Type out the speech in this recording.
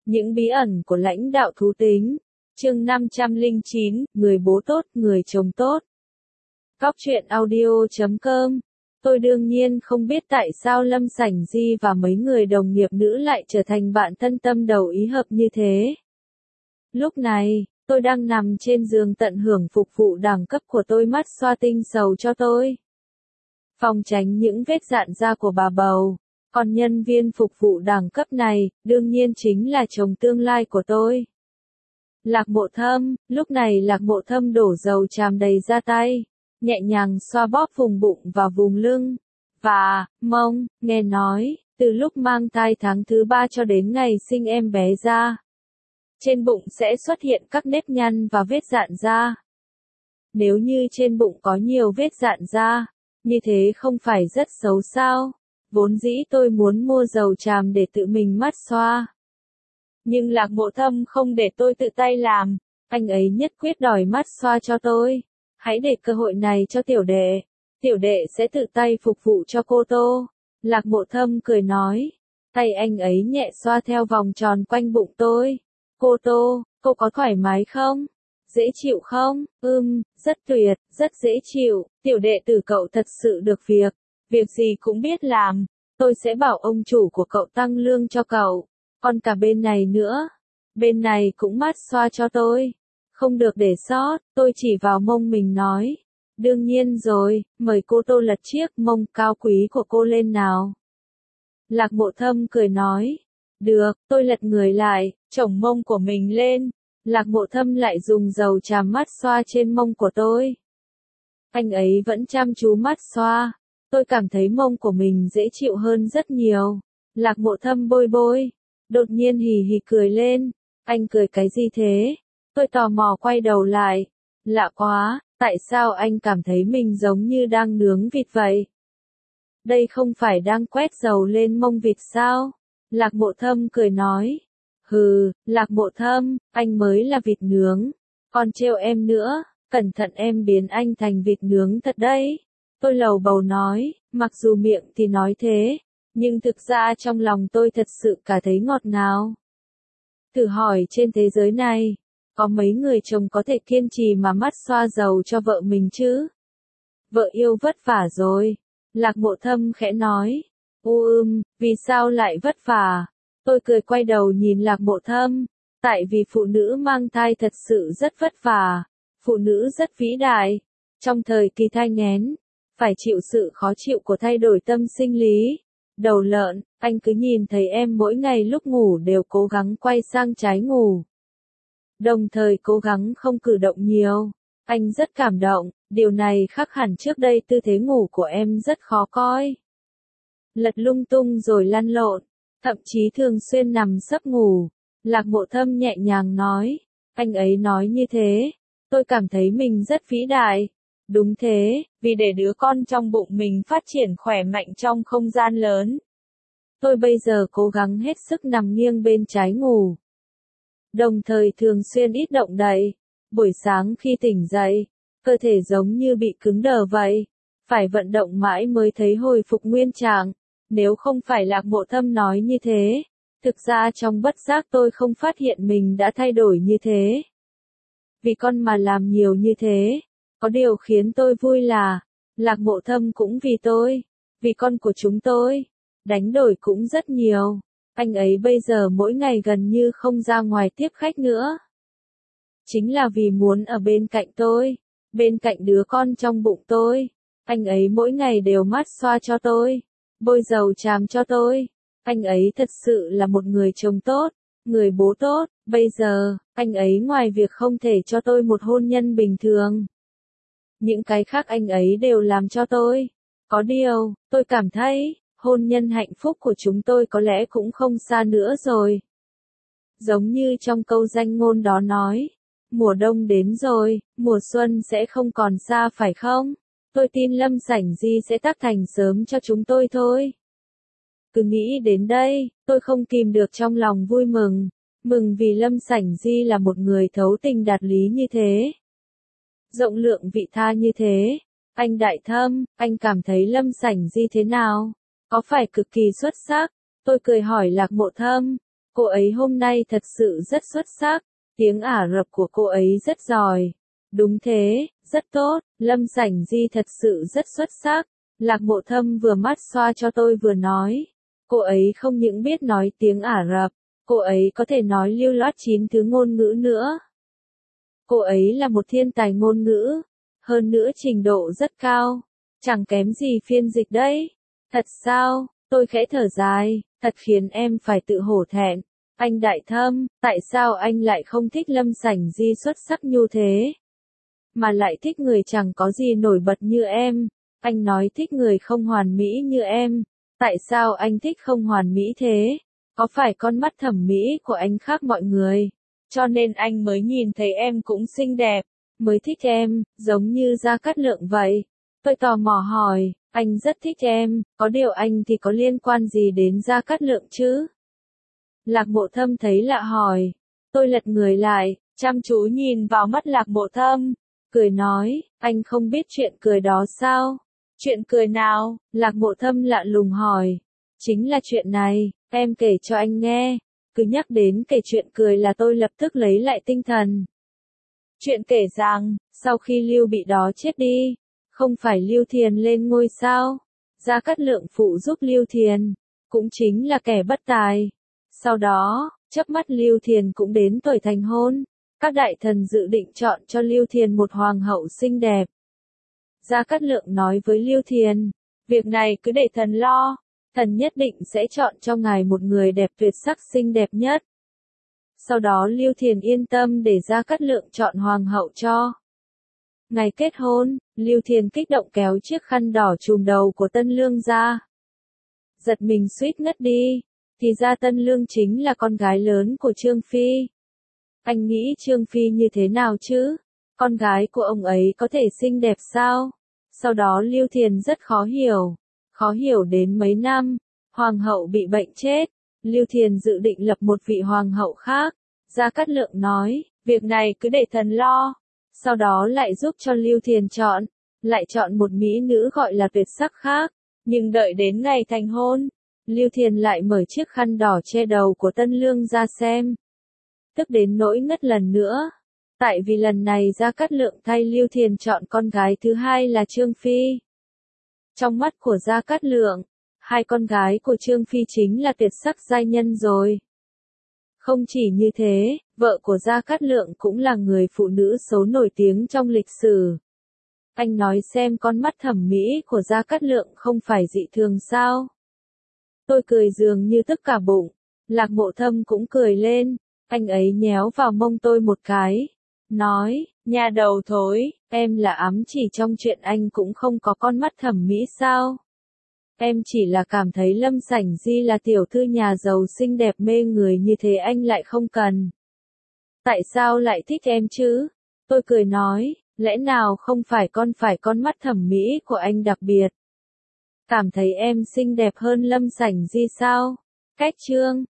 Những bí ẩn của lãnh đạo thú tính. Chương 509, người bố tốt, người chồng tốt. Cóc truyện audio.com. Tôi đương nhiên không biết tại sao Lâm Sảnh Di và mấy người đồng nghiệp nữ lại trở thành bạn thân tâm đầu ý hợp như thế. Lúc này, tôi đang nằm trên giường tận hưởng phục vụ đẳng cấp của tôi, mắt xoa tinh sầu cho tôi. Phòng tránh những vết dạn da của bà bầu. Còn nhân viên phục vụ đẳng cấp này, đương nhiên chính là chồng tương lai của tôi. Lạc Mộ Thâm, lúc này Lạc Mộ Thâm đổ dầu tràm đầy ra tay, nhẹ nhàng xoa bóp vùng bụng và vùng lưng, và mông, nghe nói, từ lúc mang thai tháng thứ 3 cho đến ngày sinh em bé ra. Trên bụng sẽ xuất hiện các nếp nhăn và vết dạn da. Nếu như trên bụng có nhiều vết dạn da, như thế không phải rất xấu sao? Vốn dĩ tôi muốn mua dầu tràm để tự mình mát xoa. Nhưng Lạc Mộ Thâm không để tôi tự tay làm, anh ấy nhất quyết đòi mát xoa cho tôi. Hãy để cơ hội này cho tiểu đệ sẽ tự tay phục vụ cho cô Tô. Lạc Mộ Thâm cười nói, tay anh ấy nhẹ xoa theo vòng tròn quanh bụng tôi. Cô Tô, cô có thoải mái không? Dễ chịu không? Rất tuyệt, rất dễ chịu, tiểu đệ tử cậu thật sự được việc gì cũng biết làm, tôi sẽ bảo ông chủ của cậu tăng lương cho cậu, còn cả bên này nữa, bên này cũng mát xoa cho tôi, không được để sót, tôi chỉ vào mông mình nói, đương nhiên rồi, mời cô Tô lật chiếc mông cao quý của cô lên nào. Lạc Mộ Thâm cười nói, được, tôi lật người lại, chổng mông của mình lên, Lạc Mộ Thâm lại dùng dầu tràm mát xoa trên mông của tôi. Anh ấy vẫn chăm chú mát xoa. Tôi cảm thấy mông của mình dễ chịu hơn rất nhiều. Lạc Mộ Thâm bôi bôi. Đột nhiên hì hì cười lên. Anh cười cái gì thế? Tôi tò mò quay đầu lại. Lạ quá, tại sao anh cảm thấy mình giống như đang nướng vịt vậy? Đây không phải đang quét dầu lên mông vịt sao? Lạc Mộ Thâm cười nói. Hừ, Lạc Mộ Thâm, anh mới là vịt nướng. Còn trêu em nữa, cẩn thận em biến anh thành vịt nướng thật đấy. Tôi lầu bầu nói, mặc dù miệng thì nói thế, nhưng thực ra trong lòng tôi thật sự cả thấy ngọt ngào. Thử hỏi trên thế giới này, có mấy người chồng có thể kiên trì mà mát xoa dầu cho vợ mình chứ? Vợ yêu vất vả rồi. Lạc Mộ Thâm khẽ nói, vì sao lại vất vả? Tôi cười quay đầu nhìn Lạc Mộ Thâm, tại vì phụ nữ mang thai thật sự rất vất vả, phụ nữ rất vĩ đại, trong thời kỳ thai nghén. Phải chịu sự khó chịu của thay đổi tâm sinh lý. Đầu lợn, anh cứ nhìn thấy em mỗi ngày lúc ngủ đều cố gắng quay sang trái ngủ. Đồng thời cố gắng không cử động nhiều. Anh rất cảm động, điều này khác hẳn trước đây tư thế ngủ của em rất khó coi. Lật lung tung rồi lăn lộn, thậm chí thường xuyên nằm sấp ngủ. Lạc Mộ Thâm nhẹ nhàng nói, anh ấy nói như thế, tôi cảm thấy mình rất vĩ đại. Đúng thế, vì để đứa con trong bụng mình phát triển khỏe mạnh trong không gian lớn. Tôi bây giờ cố gắng hết sức nằm nghiêng bên trái ngủ. Đồng thời thường xuyên ít động đậy. Buổi sáng khi tỉnh dậy, cơ thể giống như bị cứng đờ vậy. Phải vận động mãi mới thấy hồi phục nguyên trạng. Nếu không phải Lạc Mộ Thâm nói như thế, thực ra trong bất giác tôi không phát hiện mình đã thay đổi như thế. Vì con mà làm nhiều như thế. Có điều khiến tôi vui là, Lạc Mộ Thâm cũng vì tôi, vì con của chúng tôi, đánh đổi cũng rất nhiều. Anh ấy bây giờ mỗi ngày gần như không ra ngoài tiếp khách nữa. Chính là vì muốn ở bên cạnh tôi, bên cạnh đứa con trong bụng tôi. Anh ấy mỗi ngày đều mát xoa cho tôi, bôi dầu tràm cho tôi. Anh ấy thật sự là một người chồng tốt, người bố tốt. Bây giờ, anh ấy ngoài việc không thể cho tôi một hôn nhân bình thường, những cái khác anh ấy đều làm cho tôi. Có điều, tôi cảm thấy, hôn nhân hạnh phúc của chúng tôi có lẽ cũng không xa nữa rồi. Giống như trong câu danh ngôn đó nói, mùa đông đến rồi, mùa xuân sẽ không còn xa phải không? Tôi tin Lâm Sảnh Di sẽ tác thành sớm cho chúng tôi thôi. Cứ nghĩ đến đây, tôi không kìm được trong lòng vui mừng. Mừng vì Lâm Sảnh Di là một người thấu tình đạt lý như thế. Rộng lượng vị tha như thế. Anh Đại Thâm, anh cảm thấy Lâm Sảnh Di thế nào? Có phải cực kỳ xuất sắc? Tôi cười hỏi Lạc Mộ Thâm. Cô ấy hôm nay thật sự rất xuất sắc, tiếng Ả Rập của cô ấy rất giỏi. Đúng thế, rất tốt, Lâm Sảnh Di thật sự rất xuất sắc. Lạc Mộ Thâm vừa mát xoa cho tôi vừa nói. Cô ấy không những biết nói tiếng Ả Rập, cô ấy có thể nói lưu loát 9 thứ ngôn ngữ nữa. Cô ấy là một thiên tài ngôn ngữ, hơn nữa trình độ rất cao, chẳng kém gì phiên dịch đấy. Thật sao? Tôi khẽ thở dài, thật khiến em phải tự hổ thẹn. Anh Đại Thâm, tại sao anh lại không thích Lâm Sảnh Di xuất sắc như thế? Mà lại thích người chẳng có gì nổi bật như em. Anh nói thích người không hoàn mỹ như em. Tại sao anh thích không hoàn mỹ thế? Có phải con mắt thẩm mỹ của anh khác mọi người? Cho nên anh mới nhìn thấy em cũng xinh đẹp, mới thích em, giống như Gia Cát Lượng vậy. Tôi tò mò hỏi, anh rất thích em, có điều anh thì có liên quan gì đến Gia Cát Lượng chứ? Lạc Mộ Thâm thấy lạ hỏi. Tôi lật người lại, chăm chú nhìn vào mắt Lạc Mộ Thâm, cười nói, anh không biết chuyện cười đó sao? Chuyện cười nào? Lạc Mộ Thâm lạ lùng hỏi. Chính là chuyện này, em kể cho anh nghe. Cứ nhắc đến kể chuyện cười là tôi lập tức lấy lại tinh thần. Chuyện kể rằng, sau khi Lưu Bị đó chết đi, không phải Lưu Thiền lên ngôi sao? Gia Cát Lượng phụ giúp Lưu Thiền, cũng chính là kẻ bất tài. Sau đó, chớp mắt Lưu Thiền cũng đến tuổi thành hôn. Các đại thần dự định chọn cho Lưu Thiền một hoàng hậu xinh đẹp. Gia Cát Lượng nói với Lưu Thiền, việc này cứ để thần lo, thần nhất định sẽ chọn cho ngài một người đẹp tuyệt sắc xinh đẹp nhất. Sau đó Lưu Thiền yên tâm để Gia Cát Lượng chọn hoàng hậu cho. Ngày kết hôn, Lưu Thiền kích động kéo chiếc khăn đỏ trùm đầu của Tân Lương ra. Giật mình suýt ngất đi, thì ra Tân Lương chính là con gái lớn của Trương Phi. Anh nghĩ Trương Phi như thế nào chứ? Con gái của ông ấy có thể xinh đẹp sao? Sau đó Lưu Thiền rất khó hiểu đến mấy năm, hoàng hậu bị bệnh chết, Lưu Thiền dự định lập một vị hoàng hậu khác. Gia Cát Lượng nói, việc này cứ để thần lo. Sau đó lại giúp cho Lưu Thiền chọn, lại chọn một mỹ nữ gọi là tuyệt sắc khác, nhưng đợi đến ngày thành hôn, Lưu Thiền lại mở chiếc khăn đỏ che đầu của Tân Lương ra xem. Tức đến nỗi ngất lần nữa. Tại vì lần này Gia Cát Lượng thay Lưu Thiền chọn con gái thứ hai là Trương Phi. Trong mắt của Gia Cát Lượng, hai con gái của Trương Phi chính là tuyệt sắc giai nhân rồi. Không chỉ như thế, vợ của Gia Cát Lượng cũng là người phụ nữ xấu nổi tiếng trong lịch sử. Anh nói xem con mắt thẩm mỹ của Gia Cát Lượng không phải dị thường sao? Tôi cười dường như tức cả bụng. Lạc Mộ Thâm cũng cười lên. Anh ấy nhéo vào mông tôi một cái. Nói, nhà đầu thối, em là ám chỉ trong chuyện anh cũng không có con mắt thẩm mỹ sao? Em chỉ là cảm thấy Lâm Sảnh Di là tiểu thư nhà giàu xinh đẹp mê người như thế anh lại không cần. Tại sao lại thích em chứ? Tôi cười nói, lẽ nào không phải con mắt thẩm mỹ của anh đặc biệt? Cảm thấy em xinh đẹp hơn Lâm Sảnh Di sao? Cách chương